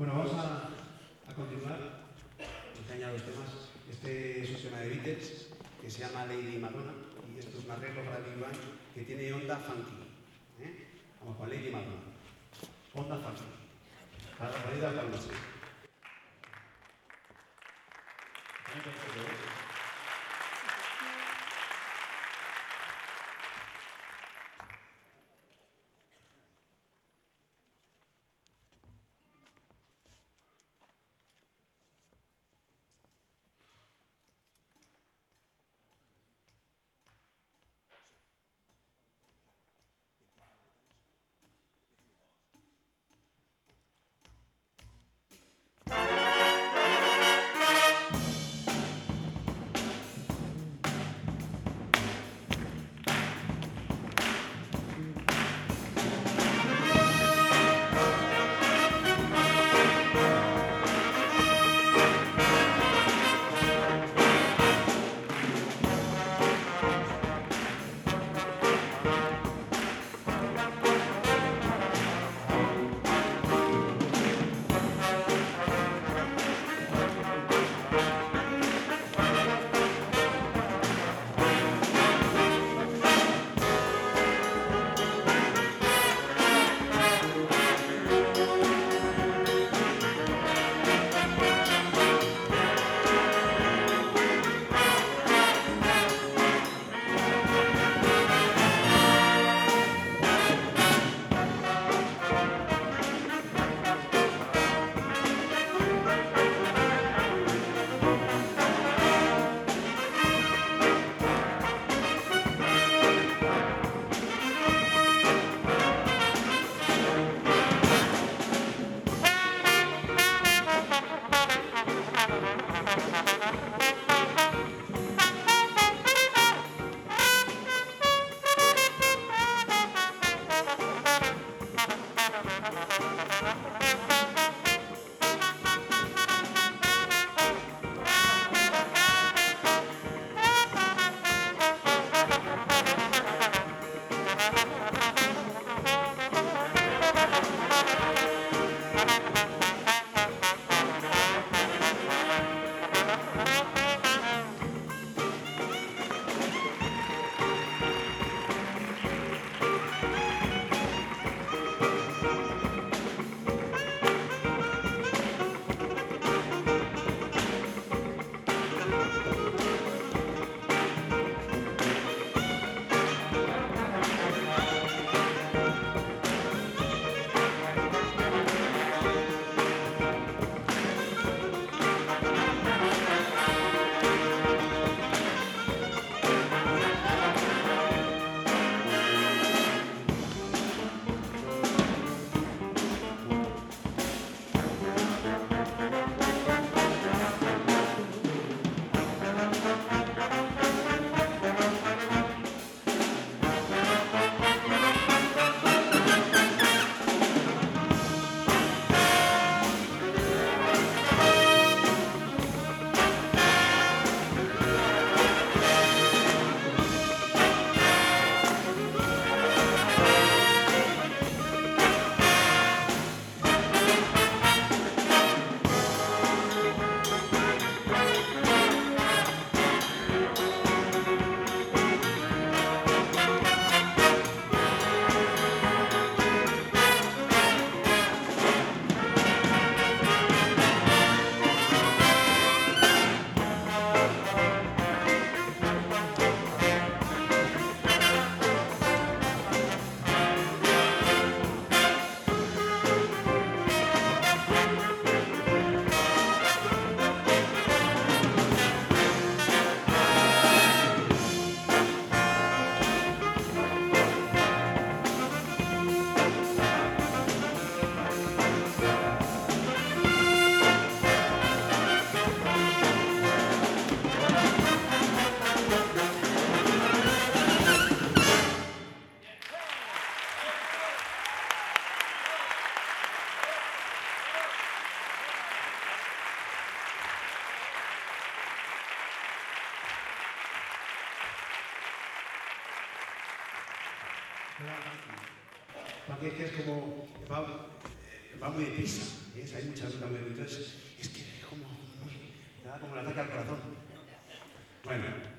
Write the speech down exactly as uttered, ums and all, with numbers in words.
Bueno, vamos a, a continuar. Nos añado dos temas. Este es un tema de Beatles que se llama Lady Madonna y esto es un arreglo para Big Band que tiene onda funky. ¿eh? Vamos con Lady Madonna. Onda funky. Para la salida para la noche. Aquí es que es como, va muy deprisa, ¿ves? Hay mucha ruta muy deprisa. Entonces, es que como, da como el ataque al corazón. Bueno.